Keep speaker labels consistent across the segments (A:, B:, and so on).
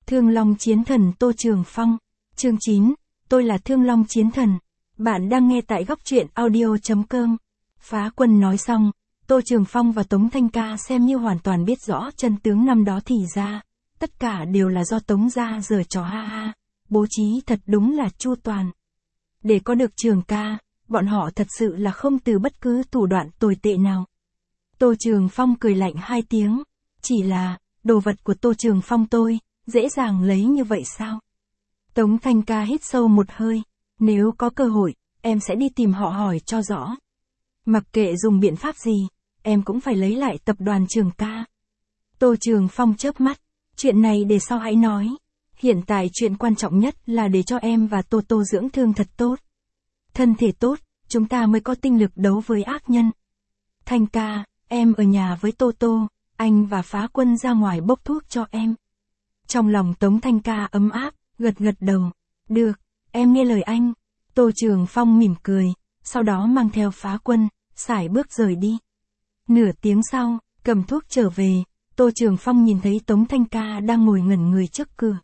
A: Thương Long Chiến Thần Tô Trường Phong. Chương 9, tôi là Thương Long Chiến Thần. Bạn đang nghe tại góc truyện audio.com. Phá Quân nói xong, Tô Trường Phong và Tống Thanh Ca xem như hoàn toàn biết rõ chân tướng năm đó thì ra. Tất cả đều là do Tống gia giở trò ha ha. Bố trí thật đúng là chu toàn. Để có được Trường ca, bọn họ thật sự là không từ bất cứ thủ đoạn tồi tệ nào. Tô Trường Phong cười lạnh hai tiếng. Chỉ là, đồ vật của Tô Trường Phong tôi, dễ dàng lấy như vậy sao? Tống Thanh Ca hít sâu một hơi. Nếu có cơ hội, em sẽ đi tìm họ hỏi cho rõ. Mặc kệ dùng biện pháp gì, em cũng phải lấy lại tập đoàn Trường ca. Tô Trường Phong chớp mắt. Chuyện này để sau hãy nói. Hiện tại chuyện quan trọng nhất là để cho em và Tô Tô dưỡng thương thật tốt. Thân thể tốt, chúng ta mới có tinh lực đấu với ác nhân. Thanh Ca, em ở nhà với Tô Tô, anh và Phá Quân ra ngoài bốc thuốc cho em. Trong lòng Tống Thanh Ca ấm áp, gật đầu. Được, em nghe lời anh. Tô Trường Phong mỉm cười, sau đó mang theo Phá Quân, sải bước rời đi. Nửa tiếng sau, cầm thuốc trở về, Tô Trường Phong nhìn thấy Tống Thanh Ca đang ngồi ngẩn người trước cửa.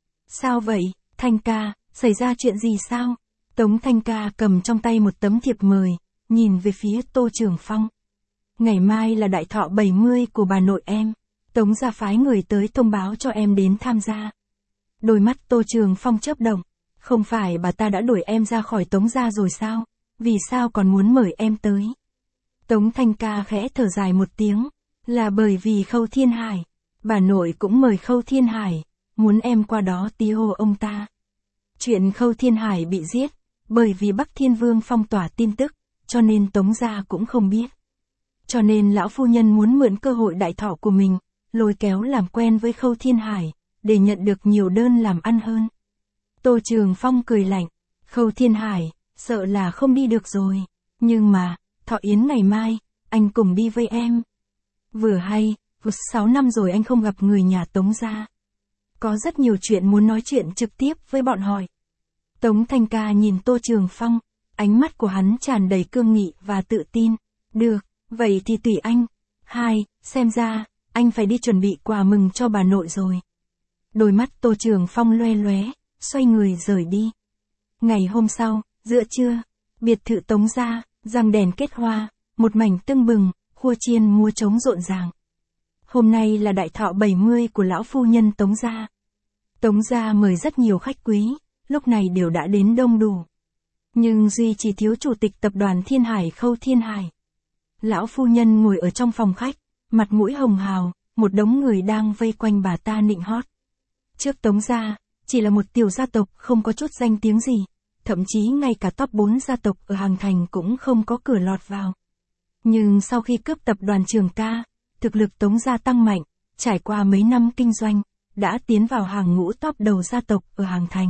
A: Sao vậy, Thanh Ca, xảy ra chuyện gì sao? Tống Thanh Ca cầm trong tay một tấm thiệp mời, nhìn về phía Tô Trường Phong. Ngày mai là đại thọ 70 của bà nội em. Tống gia phái người tới thông báo cho em đến tham gia. Đôi mắt Tô Trường Phong chớp động. Không phải bà ta đã đuổi em ra khỏi Tống gia rồi sao? Vì sao còn muốn mời em tới? Tống Thanh Ca khẽ thở dài một tiếng. Là bởi vì Khâu Thiên Hải. Bà nội cũng mời Khâu Thiên Hải. Muốn em qua đó tí hô ông ta. Chuyện Khâu Thiên Hải bị giết. Bởi vì Bắc Thiên Vương phong tỏa tin tức. Cho nên Tống gia cũng không biết. Cho nên lão phu nhân muốn mượn cơ hội đại thọ của mình. Lôi kéo làm quen với Khâu Thiên Hải. Để nhận được nhiều đơn làm ăn hơn. Tô Trường Phong cười lạnh. Khâu Thiên Hải, sợ là không đi được rồi. Nhưng mà, thọ yến ngày mai, anh cùng đi với em. Vừa hay, 6 năm rồi anh không gặp người nhà Tống gia. Có rất nhiều chuyện muốn nói chuyện trực tiếp với bọn họ. Tống Thanh Ca nhìn Tô Trường Phong, ánh mắt của hắn tràn đầy cương nghị và tự tin. Được, vậy thì tùy anh. Xem ra, anh phải đi chuẩn bị quà mừng cho bà nội rồi. Đôi mắt Tô Trường Phong loe loé, xoay người rời đi. Ngày hôm sau, giữa trưa, biệt thự Tống gia, răng đèn kết hoa, một mảnh tưng bừng, khua chiên múa trống rộn ràng. Hôm nay là đại thọ 70 của lão phu nhân Tống gia. Tống gia mời rất nhiều khách quý, lúc này đều đã đến đông đủ. Nhưng duy chỉ thiếu chủ tịch tập đoàn Thiên Hải Khâu Thiên Hải. Lão phu nhân ngồi ở trong phòng khách, mặt mũi hồng hào, một đống người đang vây quanh bà ta nịnh hót. Trước Tống gia, chỉ là một tiểu gia tộc không có chút danh tiếng gì, thậm chí ngay cả top 4 gia tộc ở Hàng Thành cũng không có cửa lọt vào. Nhưng sau khi cướp tập đoàn Trường ca, thực lực Tống gia tăng mạnh, trải qua mấy năm kinh doanh, đã tiến vào hàng ngũ top đầu gia tộc ở Hàng Thành.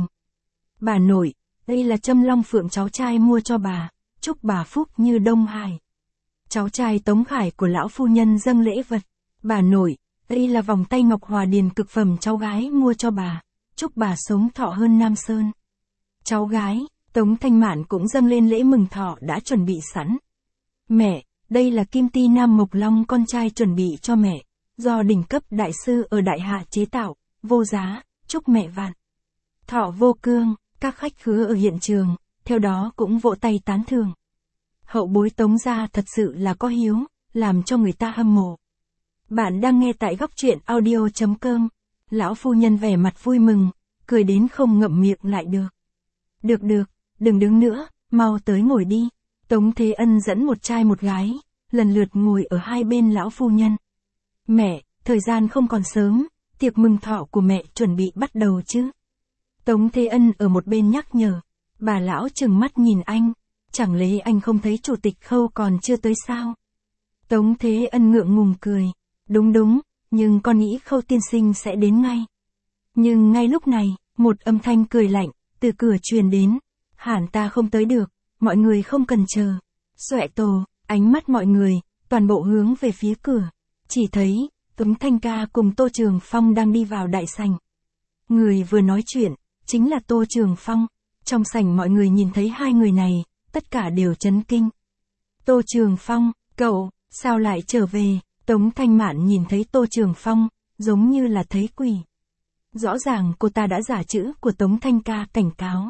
A: Bà nội, đây là Trâm Long Phượng cháu trai mua cho bà, chúc bà phúc như Đông Hải. Cháu trai Tống Khải của lão phu nhân dâng lễ vật. Bà nội, đây là vòng tay ngọc hòa điền cực phẩm cháu gái mua cho bà, chúc bà sống thọ hơn Nam Sơn. Cháu gái, Tống Thanh Mạn cũng dâng lên lễ mừng thọ đã chuẩn bị sẵn. Mẹ, đây là kim ti Nam Mộc Long con trai chuẩn bị cho mẹ, do đỉnh cấp đại sư ở Đại Hạ chế tạo, vô giá, chúc mẹ vạn thọ vô cương. Các khách khứa ở hiện trường, theo đó cũng vỗ tay tán thưởng. Hậu bối Tống gia thật sự là có hiếu, làm cho người ta hâm mộ. Bạn đang nghe tại góc truyện audio.com. Lão phu nhân vẻ mặt vui mừng, cười đến không ngậm miệng lại được. Được, đừng đứng nữa, mau tới ngồi đi. Tống Thế Ân dẫn một trai một gái, lần lượt ngồi ở hai bên lão phu nhân. Mẹ, thời gian không còn sớm, tiệc mừng thọ của mẹ chuẩn bị bắt đầu chứ. Tống Thế Ân ở một bên nhắc nhở. Bà lão trừng mắt nhìn anh, chẳng lẽ anh không thấy chủ tịch Khâu còn chưa tới sao? Tống Thế Ân ngượng ngùng cười. Đúng, nhưng con nghĩ Khâu tiên sinh sẽ đến ngay. Nhưng ngay lúc này, một âm thanh cười lạnh, từ cửa truyền đến. Hẳn ta không tới được, mọi người không cần chờ. Xoẹ tổ, ánh mắt mọi người, toàn bộ hướng về phía cửa. Chỉ thấy, Tống Thanh Ca cùng Tô Trường Phong đang đi vào đại sảnh. Người vừa nói chuyện, chính là Tô Trường Phong. Trong sảnh mọi người nhìn thấy hai người này, tất cả đều chấn kinh. Tô Trường Phong, cậu, sao lại trở về? Tống Thanh Mạn nhìn thấy Tô Trường Phong, giống như là thấy quỷ. Rõ ràng cô ta đã giả chữ của Tống Thanh Ca cảnh cáo.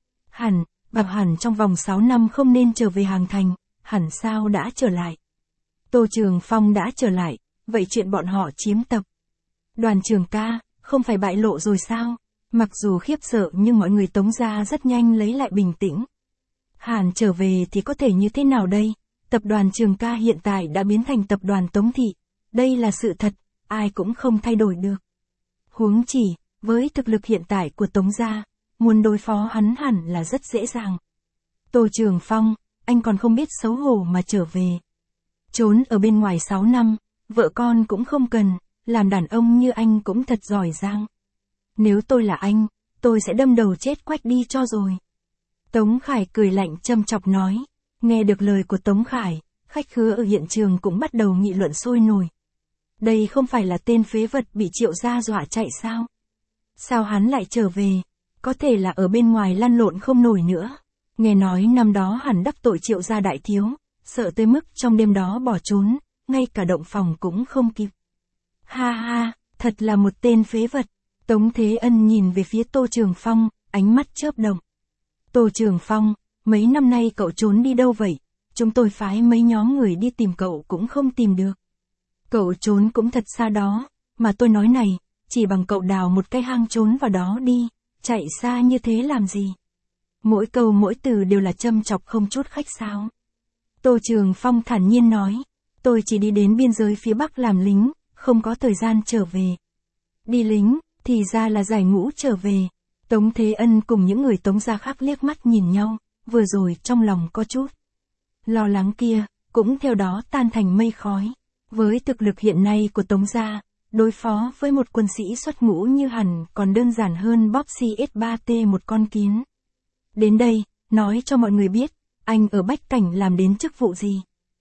A: Bảo hẳn trong vòng 6 năm không nên trở về Hàng Thành, hẳn sao đã trở lại. Tô Trường Phong đã trở lại, vậy chuyện bọn họ chiếm tập Đoàn Trường Ca, không phải bại lộ rồi sao? Mặc dù khiếp sợ nhưng mọi người Tống gia rất nhanh lấy lại bình tĩnh. Hàn trở về thì có thể như thế nào đây? Tập đoàn Trường Ca hiện tại đã biến thành tập đoàn Tống Thị. Đây là sự thật, ai cũng không thay đổi được. Huống chỉ, với thực lực hiện tại của Tống gia, muốn đối phó hắn hẳn là rất dễ dàng. Tô Trường Phong, anh còn không biết xấu hổ mà trở về. Trốn ở bên ngoài 6 năm, vợ con cũng không cần, làm đàn ông như anh cũng thật giỏi giang. Nếu tôi là anh, tôi sẽ đâm đầu chết quách đi cho rồi. Tống Khải cười lạnh châm chọc nói. Nghe được lời của Tống Khải, khách khứa ở hiện trường cũng bắt đầu nghị luận sôi nổi. Đây không phải là tên phế vật bị Triệu gia dọa chạy sao? Sao hắn lại trở về? Có thể là ở bên ngoài lăn lộn không nổi nữa. Nghe nói năm đó hẳn đắc tội Triệu gia đại thiếu, sợ tới mức trong đêm đó bỏ trốn, ngay cả động phòng cũng không kịp. Ha ha, thật là một tên phế vật. Tống Thế Ân nhìn về phía Tô Trường Phong, ánh mắt chớp động. Tô Trường Phong, mấy năm nay cậu trốn đi đâu vậy? Chúng tôi phái mấy nhóm người đi tìm cậu cũng không tìm được. Cậu trốn cũng thật xa đó, mà tôi nói này, chỉ bằng cậu đào một cái hang trốn vào đó đi, chạy xa như thế làm gì? Mỗi câu mỗi từ đều là châm chọc không chút khách sáo. Tô Trường Phong thản nhiên nói, tôi chỉ đi đến biên giới phía Bắc làm lính, không có thời gian trở về. Đi lính, thì ra là giải ngũ trở về. Tống Thế Ân cùng những người Tống gia khác liếc mắt nhìn nhau, vừa rồi trong lòng có chút lo lắng kia, cũng theo đó tan thành mây khói. Với thực lực hiện nay của Tống gia, đối phó với một quân sĩ xuất ngũ như hẳn còn đơn giản hơn bóp CS3T một con kiến. Đến đây, nói cho mọi người biết, anh ở Bách Cảnh làm đến chức vụ gì?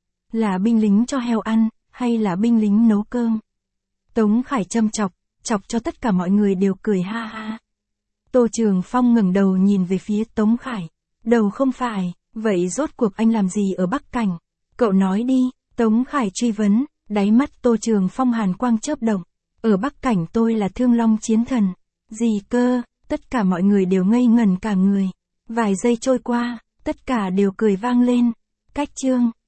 A: Là binh lính cho heo ăn, hay là binh lính nấu cơm? Tống Khải châm chọc cho tất cả mọi người đều cười ha ha. Tô Trường Phong ngẩng đầu nhìn về phía Tống Khải. Đầu không phải, vậy rốt cuộc anh làm gì ở Bắc Cảnh? Cậu nói đi, Tống Khải truy vấn, đáy mắt Tô Trường Phong hàn quang chớp động. Ở Bắc Cảnh tôi là Thương Long Chiến Thần. Gì cơ? Tất cả mọi người đều ngây ngẩn cả người. Vài giây trôi qua, tất cả đều cười vang lên. Cách chương